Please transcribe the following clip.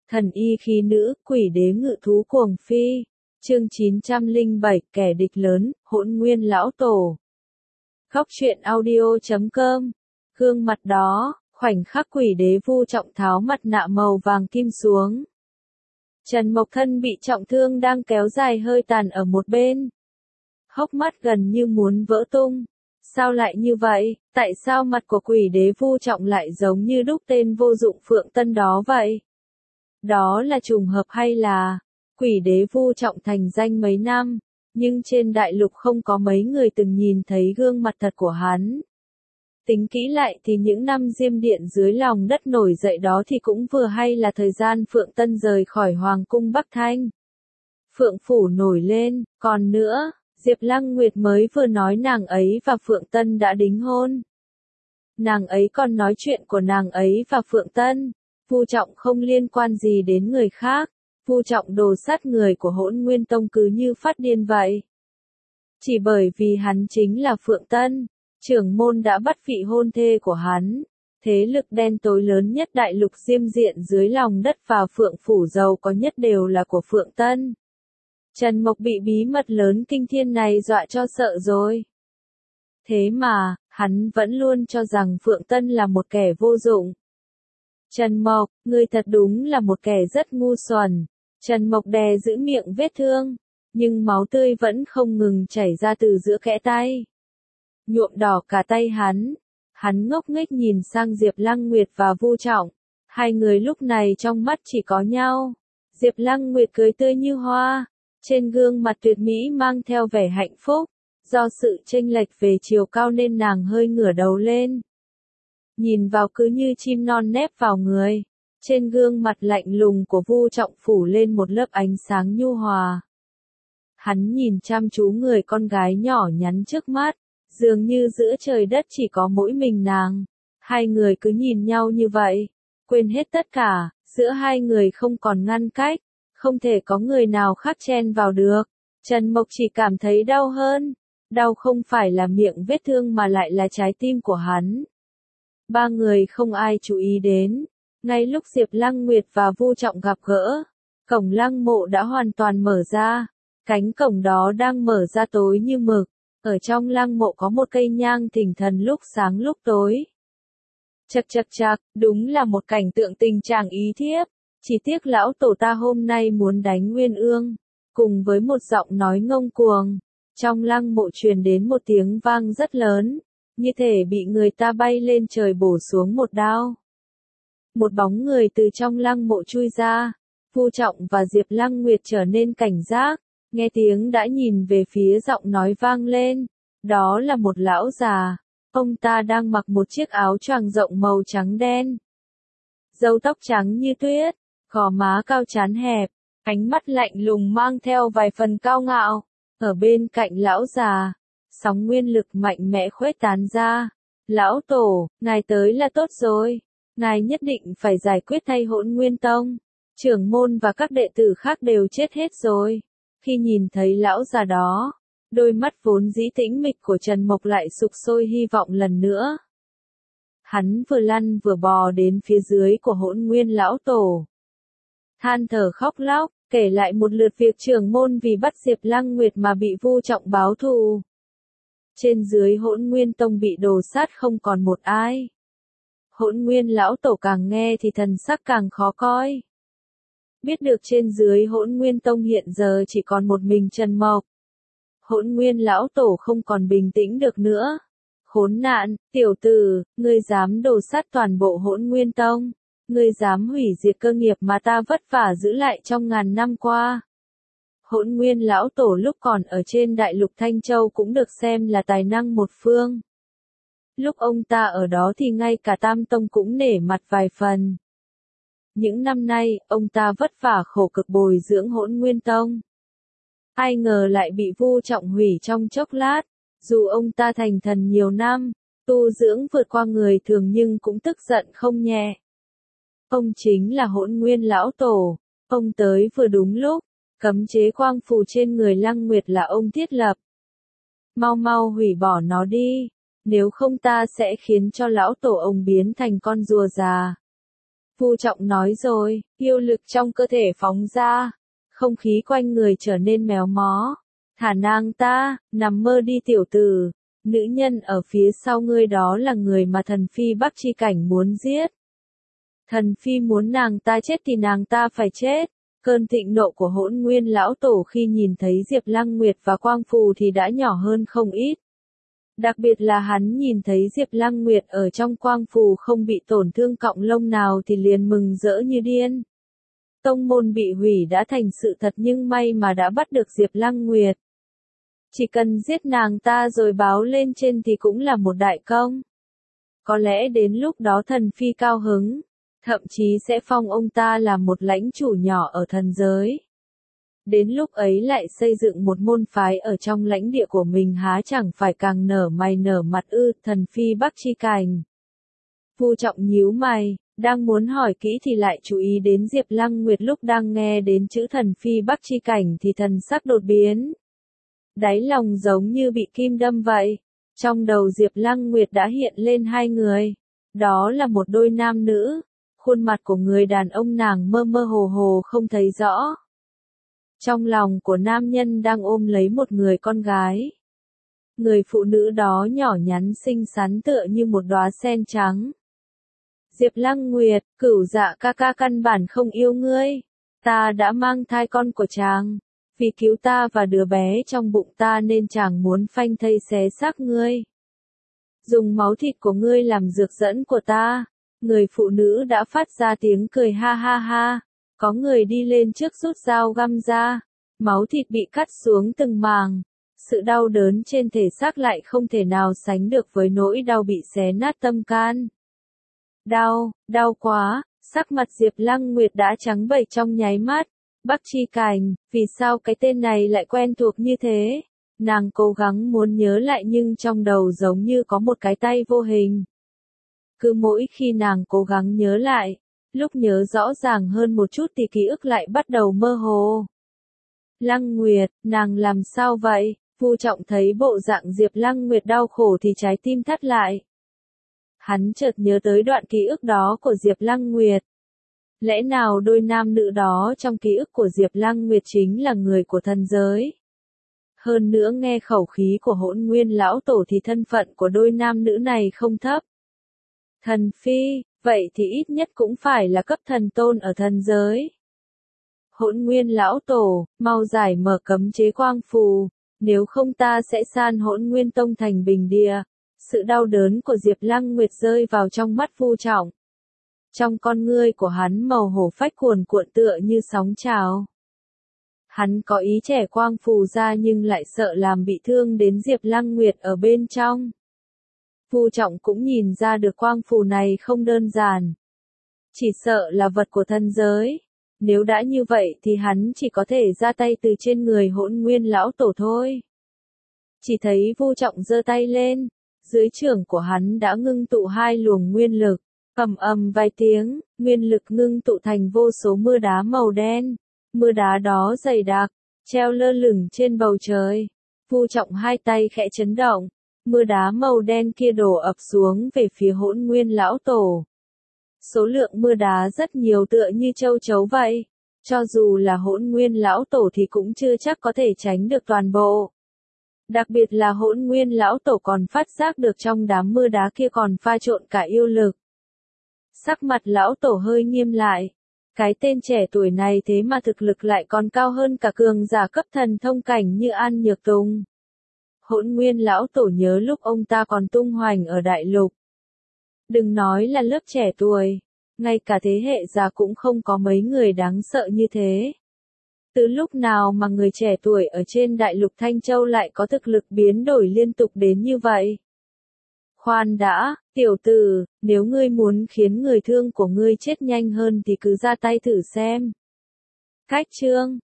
Thần y khí nữ, quỷ đế ngự thú cuồng phi. Chương 907, kẻ địch lớn, Hỗn Nguyên lão tổ. Góc truyện audio.com. Gương mặt đó, khoảnh khắc quỷ đế Vu Trọng tháo mặt nạ màu vàng kim xuống. Trần Mộc Thân bị trọng thương đang kéo dài hơi tàn ở một bên. Hốc mắt gần như muốn vỡ tung. Sao lại như vậy? Tại sao mặt của quỷ đế Vu Trọng lại giống như đúc tên vô dụng Phượng Tân đó vậy? Đó là trùng hợp hay là... Quỷ đế Vu Trọng thành danh mấy năm, nhưng trên đại lục không có mấy người từng nhìn thấy gương mặt thật của hắn. Tính kỹ lại thì những năm Diêm Điện dưới lòng đất nổi dậy đó thì cũng vừa hay là thời gian Phượng Tân rời khỏi Hoàng cung Bắc Thanh. Phượng Phủ nổi lên, còn nữa, Diệp Lăng Nguyệt mới vừa nói nàng ấy và Phượng Tân đã đính hôn. Nàng ấy còn nói chuyện của nàng ấy và Phượng Tân, Vu Trọng không liên quan gì đến người khác. Vu Trọng đồ sát người của Hỗn Nguyên Tông cứ như phát điên vậy. Chỉ bởi vì hắn chính là Phượng Tân, trưởng môn đã bắt vị hôn thê của hắn. Thế lực đen tối lớn nhất đại lục Diêm Diện dưới lòng đất và Phượng Phủ giàu có nhất đều là của Phượng Tân. Trần Mộc bị bí mật lớn kinh thiên này dọa cho sợ rồi. Thế mà, hắn vẫn luôn cho rằng Phượng Tân là một kẻ vô dụng. Trần Mộc, ngươi thật đúng là một kẻ rất ngu xuẩn. Trần Mộc đè giữ miệng vết thương, nhưng máu tươi vẫn không ngừng chảy ra từ giữa kẽ tay. Nhuộm đỏ cả tay hắn. Hắn ngốc nghếch nhìn sang Diệp Lăng Nguyệt và Vu Trọng. Hai người lúc này trong mắt chỉ có nhau. Diệp Lăng Nguyệt cười tươi như hoa. Trên gương mặt tuyệt mỹ mang theo vẻ hạnh phúc. Do sự chênh lệch về chiều cao nên nàng hơi ngửa đầu lên. Nhìn vào cứ như chim non nép vào người. Trên gương mặt lạnh lùng của Vu Trọng phủ lên một lớp ánh sáng nhu hòa. Hắn nhìn chăm chú người con gái nhỏ nhắn trước mắt, dường như giữa trời đất chỉ có mỗi mình nàng. Hai người cứ nhìn nhau như vậy, quên hết tất cả, giữa hai người không còn ngăn cách, không thể có người nào khác chen vào được. Trần Mộc chỉ cảm thấy đau hơn, đau không phải là miệng vết thương mà lại là trái tim của hắn. Ba người không ai chú ý đến. Ngay lúc Diệp Lăng Nguyệt và Vu Trọng gặp gỡ, cổng lăng mộ đã hoàn toàn mở ra. Cánh cổng đó đang mở ra tối như mực. Ở trong lăng mộ có một cây nhang thỉnh thần lúc sáng lúc tối. Chậc chậc chậc, đúng là một cảnh tượng tình trạng ý thiếp. Chỉ tiếc lão tổ ta hôm nay muốn đánh Nguyên Ương. Cùng với một giọng nói ngông cuồng, trong lăng mộ truyền đến một tiếng vang rất lớn, như thể bị người ta bay lên trời bổ xuống một đao. Một bóng người từ trong lăng mộ chui ra. Vu Trọng và Diệp Lăng Nguyệt trở nên cảnh giác, nghe tiếng đã nhìn về phía giọng nói vang lên. Đó là một lão già. Ông ta đang mặc một chiếc áo choàng rộng màu trắng đen. Râu tóc trắng như tuyết, gò má cao trán hẹp, ánh mắt lạnh lùng mang theo vài phần cao ngạo. Ở bên cạnh lão già, sóng nguyên lực mạnh mẽ khuếch tán ra. Lão tổ, ngài tới là tốt rồi. Ngài nhất định phải giải quyết thay Hỗn Nguyên Tông. Trưởng môn và các đệ tử khác đều chết hết rồi. Khi nhìn thấy lão già đó, đôi mắt vốn dĩ tĩnh mịch của Trần Mộc lại sục sôi hy vọng lần nữa. Hắn vừa lăn vừa bò đến phía dưới của Hỗn Nguyên lão tổ. Than thở khóc lóc, kể lại một lượt việc trưởng môn vì bắt Diệp Lăng Nguyệt mà bị Vu Trọng báo thù. Trên dưới Hỗn Nguyên Tông bị đồ sát không còn một ai. Hỗn Nguyên lão tổ càng nghe thì thần sắc càng khó coi. Biết được trên dưới Hỗn Nguyên Tông hiện giờ chỉ còn một mình Trần Mộc. Hỗn Nguyên lão tổ không còn bình tĩnh được nữa. Khốn nạn, tiểu tử, ngươi dám đồ sát toàn bộ Hỗn Nguyên Tông. Ngươi dám hủy diệt cơ nghiệp mà ta vất vả giữ lại trong ngàn năm qua. Hỗn Nguyên lão tổ lúc còn ở trên đại lục Thanh Châu cũng được xem là tài năng một phương. Lúc ông ta ở đó thì ngay cả Tam Tông cũng nể mặt vài phần. Những năm nay, ông ta vất vả khổ cực bồi dưỡng Hỗn Nguyên Tông. Ai ngờ lại bị Vu Trọng hủy trong chốc lát. Dù ông ta thành thần nhiều năm, tu dưỡng vượt qua người thường nhưng cũng tức giận không nhẹ. Ông chính là Hỗn Nguyên lão tổ. Ông tới vừa đúng lúc. Cấm chế quang phù trên người Lăng Nguyệt là ông thiết lập. Mau mau hủy bỏ nó đi. Nếu không ta sẽ khiến cho lão tổ ông biến thành con rùa già. Vu Trọng nói rồi, yêu lực trong cơ thể phóng ra, không khí quanh người trở nên méo mó. Thả nàng ta, nằm mơ đi tiểu tử, nữ nhân ở phía sau ngươi đó là người mà thần phi Bắc Chi Cảnh muốn giết. Thần phi muốn nàng ta chết thì nàng ta phải chết. Cơn thịnh nộ của Hỗn Nguyên lão tổ khi nhìn thấy Diệp Lăng Nguyệt và Quang Phù thì đã nhỏ hơn không ít. Đặc biệt là hắn nhìn thấy Diệp Lăng Nguyệt ở trong Quang Phù không bị tổn thương cọng lông nào thì liền mừng rỡ như điên. Tông môn bị hủy đã thành sự thật nhưng may mà đã bắt được Diệp Lăng Nguyệt. Chỉ cần giết nàng ta rồi báo lên trên thì cũng là một đại công. Có lẽ đến lúc đó thần phi cao hứng, thậm chí sẽ phong ông ta làm một lãnh chủ nhỏ ở thần giới. Đến lúc ấy lại xây dựng một môn phái ở trong lãnh địa của mình há chẳng phải càng nở mày nở mặt ư, thần phi Bắc Chi Cảnh. Vu Trọng nhíu mày, đang muốn hỏi kỹ thì lại chú ý đến Diệp Lăng Nguyệt lúc đang nghe đến chữ thần phi Bắc Chi Cảnh thì thần sắc đột biến. Đáy lòng giống như bị kim đâm vậy. Trong đầu Diệp Lăng Nguyệt đã hiện lên hai người. Đó là một đôi nam nữ. Khuôn mặt của người đàn ông nàng mơ mơ hồ hồ không thấy rõ. Trong lòng của nam nhân đang ôm lấy một người con gái. Người phụ nữ đó nhỏ nhắn xinh xắn tựa như một đóa sen trắng. Diệp Lăng Nguyệt, Cửu Dạ ca ca căn bản không yêu ngươi. Ta đã mang thai con của chàng. Vì cứu ta và đứa bé trong bụng ta nên chàng muốn phanh thây xé xác ngươi. Dùng máu thịt của ngươi làm dược dẫn của ta. Người phụ nữ đã phát ra tiếng cười ha ha ha. Có người đi lên trước rút dao găm ra. Máu thịt bị cắt xuống từng màng. Sự đau đớn trên thể xác lại không thể nào sánh được với nỗi đau bị xé nát tâm can. Đau quá, sắc mặt Diệp Lăng Nguyệt đã trắng bệch trong nháy mắt. Bắc Chi Cảnh, vì sao cái tên này lại quen thuộc như thế? Nàng cố gắng muốn nhớ lại nhưng trong đầu giống như có một cái tay vô hình. Cứ mỗi khi nàng cố gắng nhớ lại, lúc nhớ rõ ràng hơn một chút thì ký ức lại bắt đầu mơ hồ. Lăng Nguyệt, nàng làm sao vậy? Vu Trọng thấy bộ dạng Diệp Lăng Nguyệt đau khổ thì trái tim thắt lại. Hắn chợt nhớ tới đoạn ký ức đó của Diệp Lăng Nguyệt. Lẽ nào đôi nam nữ đó trong ký ức của Diệp Lăng Nguyệt chính là người của thần giới? Hơn nữa nghe khẩu khí của Hỗn Nguyên lão tổ thì thân phận của đôi nam nữ này không thấp. Thần phi, vậy thì ít nhất cũng phải là cấp thần tôn ở thần giới. Hỗn Nguyên lão tổ, mau giải mở cấm chế quang phù, nếu không ta sẽ san Hỗn Nguyên tông thành bình địa. Sự đau đớn của Diệp Lăng Nguyệt rơi vào trong mắt Vu Trọng. Trong con ngươi của hắn màu hổ phách cuồn cuộn tựa như sóng trào. Hắn có ý trẻ quang phù ra nhưng lại sợ làm bị thương đến Diệp Lăng Nguyệt ở bên trong. Vu Trọng cũng nhìn ra được quang phù này không đơn giản. Chỉ sợ là vật của thần giới. Nếu đã như vậy thì hắn chỉ có thể ra tay từ trên người Hỗn Nguyên lão tổ thôi. Chỉ thấy Vu Trọng giơ tay lên, dưới chưởng của hắn đã ngưng tụ hai luồng nguyên lực. Ầm ầm vài tiếng, nguyên lực ngưng tụ thành vô số mưa đá màu đen. Mưa đá đó dày đặc, treo lơ lửng trên bầu trời. Vu Trọng hai tay khẽ chấn động, mưa đá màu đen kia đổ ập xuống về phía Hỗn Nguyên lão tổ. Số lượng mưa đá rất nhiều tựa như châu chấu vậy. Cho dù là Hỗn Nguyên lão tổ thì cũng chưa chắc có thể tránh được toàn bộ. Đặc biệt là Hỗn Nguyên lão tổ còn phát giác được trong đám mưa đá kia còn pha trộn cả yêu lực. Sắc mặt lão tổ hơi nghiêm lại. Cái tên trẻ tuổi này thế mà thực lực lại còn cao hơn cả cường giả cấp thần thông cảnh như An Nhược Tùng. Hỗn Nguyên lão tổ nhớ lúc ông ta còn tung hoành ở đại lục. Đừng nói là lớp trẻ tuổi, ngay cả thế hệ già cũng không có mấy người đáng sợ như thế. Từ lúc nào mà người trẻ tuổi ở trên đại lục Thanh Châu lại có thực lực biến đổi liên tục đến như vậy? Khoan đã, tiểu tử, nếu ngươi muốn khiến người thương của ngươi chết nhanh hơn thì cứ ra tay thử xem. Cách chương